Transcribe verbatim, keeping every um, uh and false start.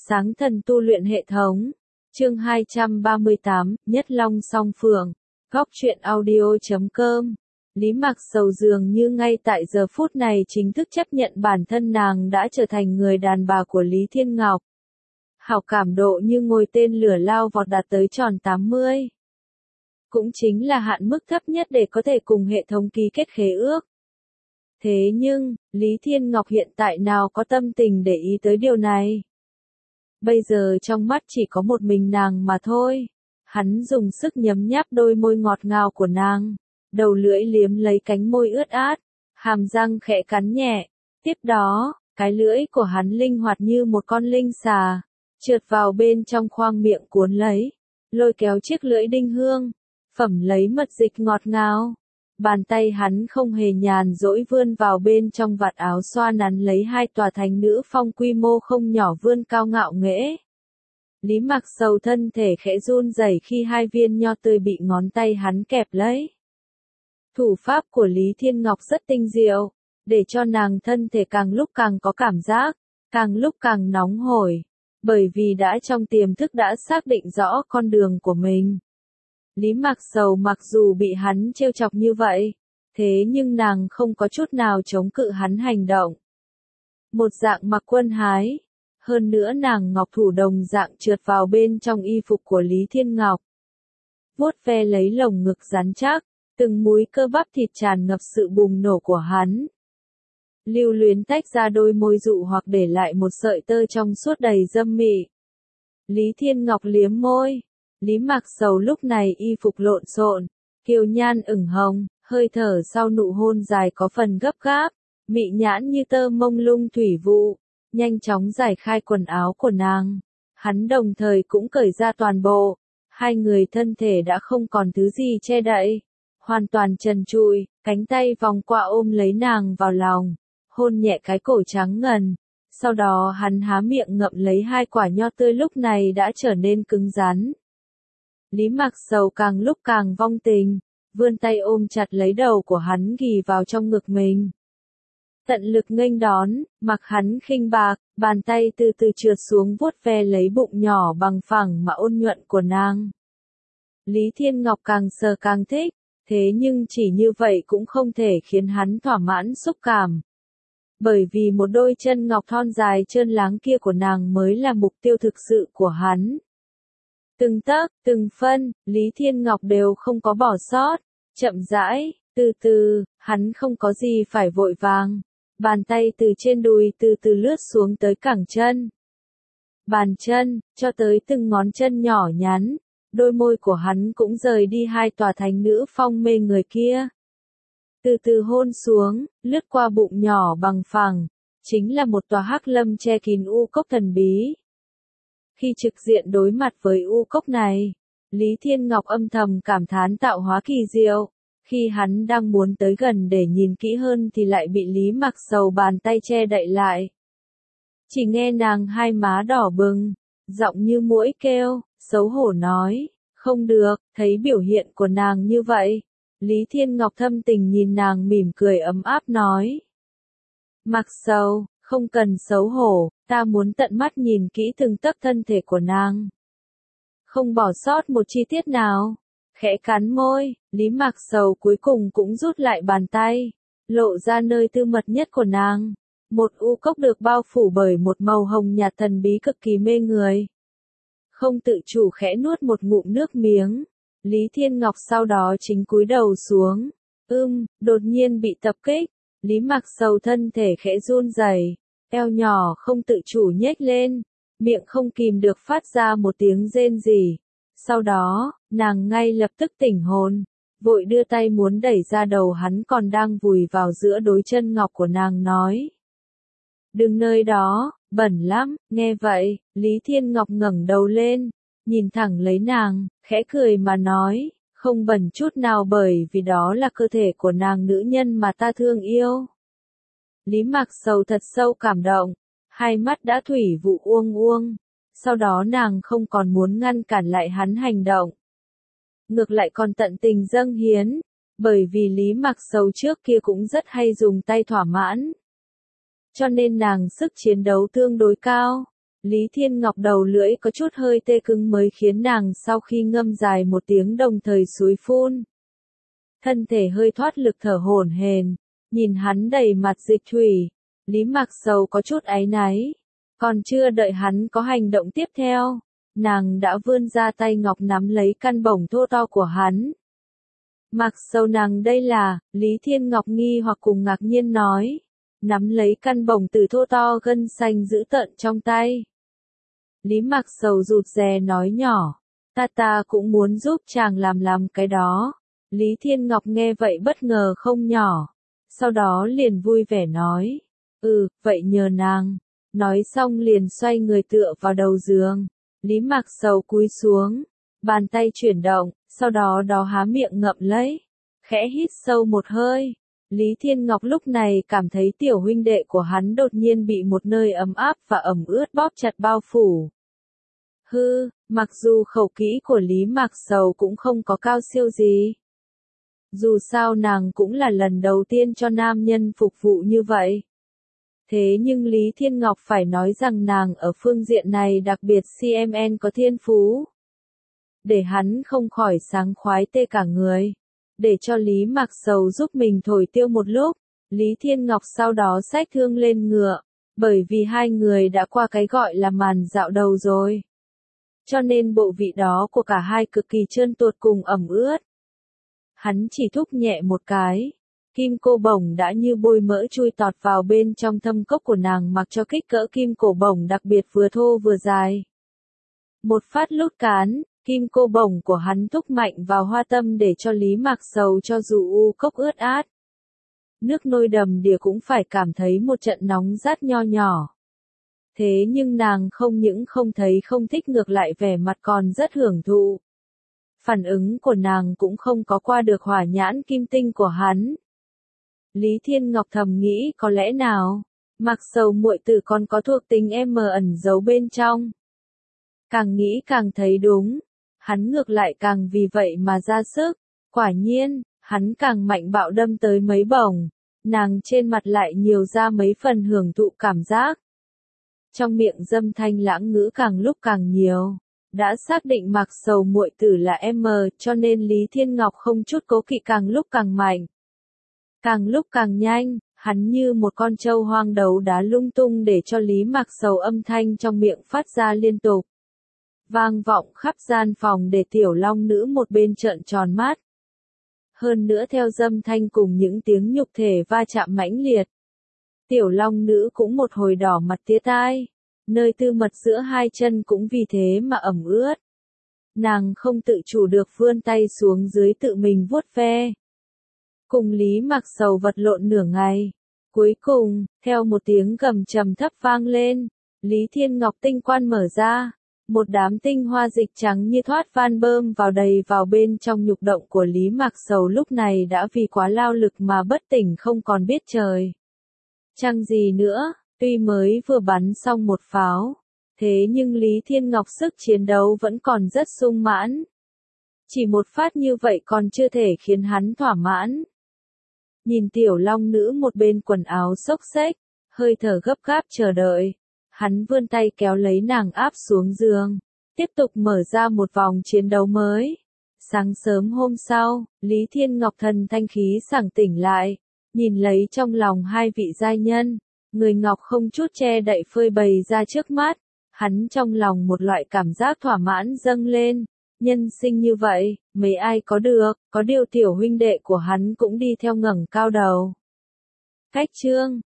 Sáng thần tu luyện hệ thống. Chương hai trăm ba mươi tám, Nhất Long Song Phượng. Góc truyện audio chấm com. Lý Mạc Sầu dường như ngay tại giờ phút này chính thức chấp nhận bản thân nàng đã trở thành người đàn bà của Lý Thiên Ngọc. Hảo cảm độ như ngồi tên lửa lao vọt đạt tới tròn tám mươi. Cũng chính là hạn mức thấp nhất để có thể cùng hệ thống ký kết khế ước. Thế nhưng, Lý Thiên Ngọc hiện tại nào có tâm tình để ý tới điều này. Bây giờ trong mắt chỉ có một mình nàng mà thôi. Hắn dùng sức nhấm nháp đôi môi ngọt ngào của nàng, đầu lưỡi liếm lấy cánh môi ướt át, hàm răng khẽ cắn nhẹ. Tiếp đó, cái lưỡi của hắn linh hoạt như một con linh xà, trượt vào bên trong khoang miệng cuốn lấy, lôi kéo chiếc lưỡi đinh hương, phẩm lấy mật dịch ngọt ngào. Bàn tay hắn không hề nhàn rỗi vươn vào bên trong vạt áo xoa nắn lấy hai tòa thành nữ phong quy mô không nhỏ vươn cao ngạo nghễ. Lý Mạc Sầu thân thể khẽ run rẩy khi hai viên nho tươi bị ngón tay hắn kẹp lấy. Thủ pháp của Lý Thiên Ngọc rất tinh diệu, để cho nàng thân thể càng lúc càng có cảm giác, càng lúc càng nóng hổi, bởi vì đã trong tiềm thức đã xác định rõ con đường của mình. Lý Mạc Sầu mặc dù bị hắn trêu chọc như vậy, thế nhưng nàng không có chút nào chống cự hắn hành động. Một dạng mặc quân hái, hơn nữa nàng ngọc thủ đồng dạng trượt vào bên trong y phục của Lý Thiên Ngọc. Vuốt ve lấy lồng ngực rắn chắc, từng múi cơ bắp thịt tràn ngập sự bùng nổ của hắn. Lưu luyến tách ra đôi môi dụ hoặc để lại một sợi tơ trong suốt đầy dâm mị. Lý Thiên Ngọc liếm môi. Lý Mạc Sầu lúc này y phục lộn xộn, kiều nhan ửng hồng, hơi thở sau nụ hôn dài có phần gấp gáp, mị nhãn như tơ mông lung thủy vụ, nhanh chóng giải khai quần áo của nàng. Hắn đồng thời cũng cởi ra toàn bộ, hai người thân thể đã không còn thứ gì che đậy, hoàn toàn trần trụi, cánh tay vòng qua ôm lấy nàng vào lòng, hôn nhẹ cái cổ trắng ngần. Sau đó hắn há miệng ngậm lấy hai quả nho tươi lúc này đã trở nên cứng rắn. Lý Mạc Sầu càng lúc càng vong tình, vươn tay ôm chặt lấy đầu của hắn ghì vào trong ngực mình. Tận lực nghênh đón, mặc hắn khinh bạc, bàn tay từ từ trượt xuống vuốt ve lấy bụng nhỏ bằng phẳng mà ôn nhuận của nàng. Lý Thiên Ngọc càng sờ càng thích, thế nhưng chỉ như vậy cũng không thể khiến hắn thỏa mãn xúc cảm. Bởi vì một đôi chân ngọc thon dài trơn láng kia của nàng mới là mục tiêu thực sự của hắn. Từng tấc, từng phân, Lý Thiên Ngọc đều không có bỏ sót, chậm rãi, từ từ, hắn không có gì phải vội vàng. Bàn tay từ trên đùi từ từ lướt xuống tới cẳng chân. Bàn chân, cho tới từng ngón chân nhỏ nhắn, đôi môi của hắn cũng rời đi hai tòa thành nữ phong mê người kia. Từ từ hôn xuống, lướt qua bụng nhỏ bằng phẳng, chính là một tòa hắc lâm che kín u cốc thần bí. Khi trực diện đối mặt với u cốc này, Lý Thiên Ngọc âm thầm cảm thán tạo hóa kỳ diệu. Khi hắn đang muốn tới gần để nhìn kỹ hơn thì lại bị Lý Mạc Sầu bàn tay che đậy lại. Chỉ nghe nàng hai má đỏ bừng, giọng như muỗi kêu, xấu hổ nói, không được, thấy biểu hiện của nàng như vậy. Lý Thiên Ngọc thâm tình nhìn nàng mỉm cười ấm áp nói. Mạc Sầu, không cần xấu hổ, ta muốn tận mắt nhìn kỹ từng tấc thân thể của nàng. Không bỏ sót một chi tiết nào. Khẽ cắn môi, Lý Mạc Sầu cuối cùng cũng rút lại bàn tay, lộ ra nơi tư mật nhất của nàng. Một u cốc được bao phủ bởi một màu hồng nhạt thần bí cực kỳ mê người. Không tự chủ khẽ nuốt một ngụm nước miếng. Lý Thiên Ngọc sau đó chính cúi đầu xuống. Ưm, đột nhiên bị tập kích. Lý Mạc Sầu thân thể khẽ run rẩy, eo nhỏ không tự chủ nhếch lên, miệng không kìm được phát ra một tiếng rên rỉ. Sau đó, nàng ngay lập tức tỉnh hồn, vội đưa tay muốn đẩy ra đầu hắn còn đang vùi vào giữa đôi chân ngọc của nàng nói. Đừng nơi đó, bẩn lắm, nghe vậy, Lý Thiên Ngọc ngẩng đầu lên, nhìn thẳng lấy nàng, khẽ cười mà nói, không bẩn chút nào bởi vì đó là cơ thể của nàng nữ nhân mà ta thương yêu. Lý Mạc Sầu thật sâu cảm động, hai mắt đã thủy vụ uông uông. Sau đó nàng không còn muốn ngăn cản lại hắn hành động. Ngược lại còn tận tình dâng hiến, bởi vì Lý Mạc Sầu trước kia cũng rất hay dùng tay thỏa mãn. Cho nên nàng sức chiến đấu tương đối cao. Lý Thiên Ngọc đầu lưỡi có chút hơi tê cứng mới khiến nàng sau khi ngâm dài một tiếng đồng thời xúi phun. Thân thể hơi thoát lực thở hổn hển, nhìn hắn đầy mặt dịch thủy, Lý Mạc Sầu có chút áy náy. Còn chưa đợi hắn có hành động tiếp theo, nàng đã vươn ra tay ngọc nắm lấy căn bổng thô to của hắn. Mạc Sầu nàng đây là, Lý Thiên Ngọc nghi hoặc cùng ngạc nhiên nói, nắm lấy căn bổng từ thô to gân xanh dữ tợn trong tay. Lý Mạc Sầu rụt rè nói nhỏ, ta ta cũng muốn giúp chàng làm làm cái đó. Lý Thiên Ngọc nghe vậy bất ngờ không nhỏ, sau đó liền vui vẻ nói, ừ, vậy nhờ nàng. Nói xong liền xoay người tựa vào đầu giường. Lý Mạc Sầu cúi xuống, bàn tay chuyển động, sau đó đó há miệng ngậm lấy, khẽ hít sâu một hơi. Lý Thiên Ngọc lúc này cảm thấy tiểu huynh đệ của hắn đột nhiên bị một nơi ấm áp và ẩm ướt bóp chặt bao phủ. Hư, mặc dù khẩu kỹ của Lý Mạc Sầu cũng không có cao siêu gì. Dù sao nàng cũng là lần đầu tiên cho nam nhân phục vụ như vậy. Thế nhưng Lý Thiên Ngọc phải nói rằng nàng ở phương diện này đặc biệt xê em en có thiên phú. Để hắn không khỏi sáng khoái tê cả người. Để cho Lý Mạc Sầu giúp mình thổi tiêu một lúc, Lý Thiên Ngọc sau đó xách thương lên ngựa, bởi vì hai người đã qua cái gọi là màn dạo đầu rồi. Cho nên bộ vị đó của cả hai cực kỳ trơn tuột cùng ẩm ướt. Hắn chỉ thúc nhẹ một cái. Kim cô bổng đã như bôi mỡ chui tọt vào bên trong thâm cốc của nàng mặc cho kích cỡ kim cổ bổng đặc biệt vừa thô vừa dài. Một phát lút cán, kim cô bổng của hắn thúc mạnh vào hoa tâm để cho Lý Mạc Sầu cho dù u cốc ướt át. Nước nôi đầm đìa cũng phải cảm thấy một trận nóng rát nho nhỏ. Thế nhưng nàng không những không thấy không thích ngược lại vẻ mặt còn rất hưởng thụ. Phản ứng của nàng cũng không có qua được hỏa nhãn kim tinh của hắn. Lý Thiên Ngọc thầm nghĩ có lẽ nào, Mạc Sầu muội tử còn có thuộc tính em mờ ẩn giấu bên trong. Càng nghĩ càng thấy đúng, hắn ngược lại càng vì vậy mà ra sức, quả nhiên, hắn càng mạnh bạo đâm tới mấy bổng, nàng trên mặt lại nhiều ra mấy phần hưởng thụ cảm giác. Trong miệng dâm thanh lãng ngữ càng lúc càng nhiều, đã xác định Mạc Sầu muội tử là em cho nên Lý Thiên Ngọc không chút cố kỵ càng lúc càng mạnh. Càng lúc càng nhanh, hắn như một con trâu hoang đấu đá lung tung để cho Lý Mạc Sầu âm thanh trong miệng phát ra liên tục. Vang vọng khắp gian phòng để tiểu long nữ một bên trợn tròn mắt. Hơn nữa theo dâm thanh cùng những tiếng nhục thể va chạm mãnh liệt. Tiểu long nữ cũng một hồi đỏ mặt tía tai, nơi tư mật giữa hai chân cũng vì thế mà ẩm ướt. Nàng không tự chủ được vươn tay xuống dưới tự mình vuốt ve. Cùng Lý Mạc Sầu vật lộn nửa ngày. Cuối cùng, theo một tiếng gầm trầm thấp vang lên, Lý Thiên Ngọc tinh quan mở ra. Một đám tinh hoa dịch trắng như thoát van bơm vào đầy vào bên trong nhục động của Lý Mạc Sầu lúc này đã vì quá lao lực mà bất tỉnh không còn biết trời. Chẳng gì nữa, tuy mới vừa bắn xong một pháo, thế nhưng Lý Thiên Ngọc sức chiến đấu vẫn còn rất sung mãn. Chỉ một phát như vậy còn chưa thể khiến hắn thỏa mãn. Nhìn tiểu long nữ một bên quần áo xốc xếch, hơi thở gấp gáp chờ đợi. Hắn vươn tay kéo lấy nàng áp xuống giường, tiếp tục mở ra một vòng chiến đấu mới. Sáng sớm hôm sau, Lý Thiên Ngọc thần thanh khí sảng tỉnh lại, nhìn lấy trong lòng hai vị giai nhân, người Ngọc không chút che đậy phơi bày ra trước mắt, hắn trong lòng một loại cảm giác thỏa mãn dâng lên. Nhân sinh như vậy, mấy ai có được, có điều tiểu huynh đệ của hắn cũng đi theo ngẩng cao đầu. Cách chương